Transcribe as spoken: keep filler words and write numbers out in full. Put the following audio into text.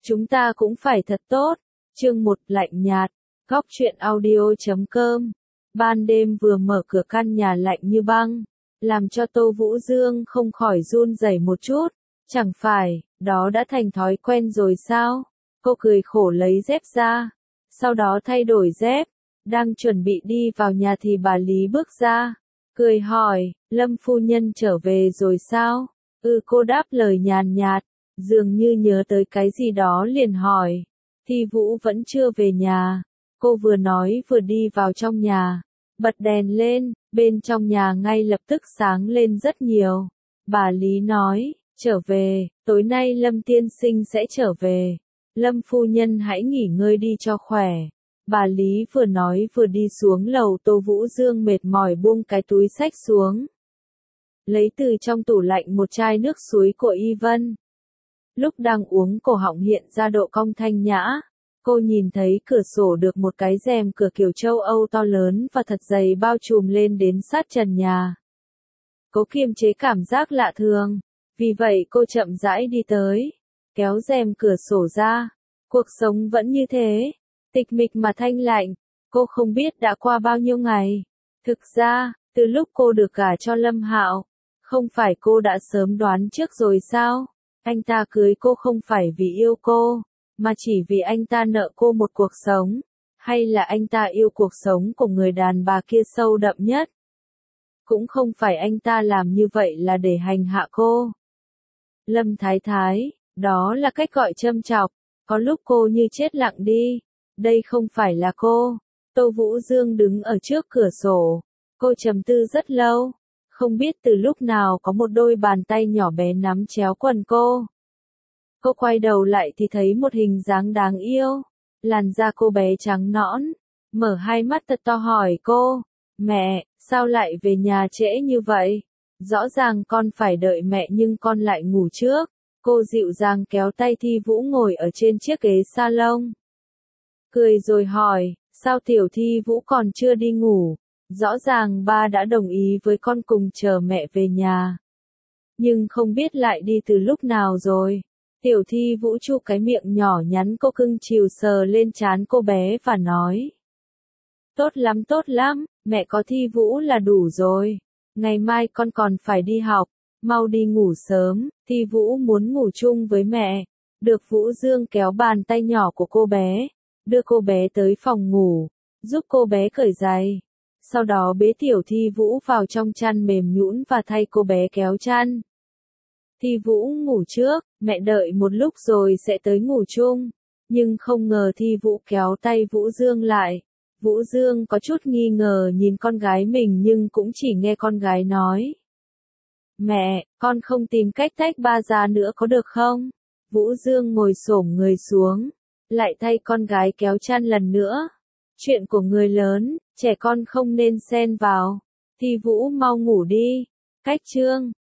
Chúng ta cũng phải thật tốt. Chương một lạnh nhạt. Góc truyện audio.com. Ban đêm vừa mở cửa căn nhà lạnh như băng, làm cho Tô Vũ Dương không khỏi run rẩy một chút. Chẳng phải, đó đã thành thói quen rồi sao? Cô cười khổ lấy dép ra, sau đó thay đổi dép, đang chuẩn bị đi vào nhà thì bà Lý bước ra, cười hỏi, Lâm phu nhân trở về rồi sao? Ừ, cô đáp lời nhàn nhạt, dường như nhớ tới cái gì đó liền hỏi, Thi Vũ vẫn chưa về nhà. Cô vừa nói vừa đi vào trong nhà, bật đèn lên, bên trong nhà ngay lập tức sáng lên rất nhiều. Bà Lý nói, trở về, tối nay Lâm tiên sinh sẽ trở về. Lâm phu nhân hãy nghỉ ngơi đi cho khỏe. Bà Lý vừa nói vừa đi xuống lầu. Tô Vũ Dương mệt mỏi buông cái túi xách xuống, lấy từ trong tủ lạnh một chai nước suối của Y Vân. Lúc đang uống cổ họng hiện ra độ cong thanh nhã. Cô nhìn thấy cửa sổ được một cái rèm cửa kiểu châu Âu to lớn và thật dày bao trùm lên đến sát trần nhà. Cố kiềm chế cảm giác lạ thường, vì vậy cô chậm rãi đi tới, kéo rèm cửa sổ ra. Cuộc sống vẫn như thế, tịch mịch mà thanh lạnh. Cô không biết đã qua bao nhiêu ngày. Thực ra, từ lúc cô được gả cho Lâm Hạo, không phải cô đã sớm đoán trước rồi sao? Anh ta cưới cô không phải vì yêu cô, mà chỉ vì anh ta nợ cô một cuộc sống, hay là anh ta yêu cuộc sống của người đàn bà kia sâu đậm nhất. Cũng không phải anh ta làm như vậy là để hành hạ cô. Lâm Thái Thái, đó là cách gọi châm chọc, có lúc cô như chết lặng đi. Đây không phải là cô. Tô Vũ Dương đứng ở trước cửa sổ, cô trầm tư rất lâu, không biết từ lúc nào có một đôi bàn tay nhỏ bé nắm chéo quần cô. Cô quay đầu lại thì thấy một hình dáng đáng yêu, làn da cô bé trắng nõn, mở hai mắt thật to hỏi cô, mẹ, sao lại về nhà trễ như vậy? Rõ ràng con phải đợi mẹ nhưng con lại ngủ trước. Cô dịu dàng kéo tay Thi Vũ ngồi ở trên chiếc ghế salon, cười rồi hỏi, sao tiểu Thi Vũ còn chưa đi ngủ? Rõ ràng ba đã đồng ý với con cùng chờ mẹ về nhà, nhưng không biết lại đi từ lúc nào rồi. Tiểu Thi Vũ chu cái miệng nhỏ nhắn cô cưng chiều sờ lên trán cô bé và nói, tốt lắm tốt lắm, mẹ có Thi Vũ là đủ rồi. Ngày mai con còn phải đi học, mau đi ngủ sớm. Thi Vũ muốn ngủ chung với mẹ. Được Vũ Dương kéo bàn tay nhỏ của cô bé, đưa cô bé tới phòng ngủ, giúp cô bé cởi giày. Sau đó bế tiểu Thi Vũ vào trong chăn mềm nhũn và thay cô bé kéo chăn. Thi Vũ ngủ trước, mẹ đợi một lúc rồi sẽ tới ngủ chung. Nhưng không ngờ Thi Vũ kéo tay Vũ Dương lại. Vũ Dương có chút nghi ngờ nhìn con gái mình nhưng cũng chỉ nghe con gái nói, mẹ, con không tìm cách tách ba ra nữa có được không? Vũ Dương ngồi xổm người xuống, lại thay con gái kéo chăn lần nữa. Chuyện của người lớn, trẻ con không nên xen vào. Thi Vũ mau ngủ đi. Cách chương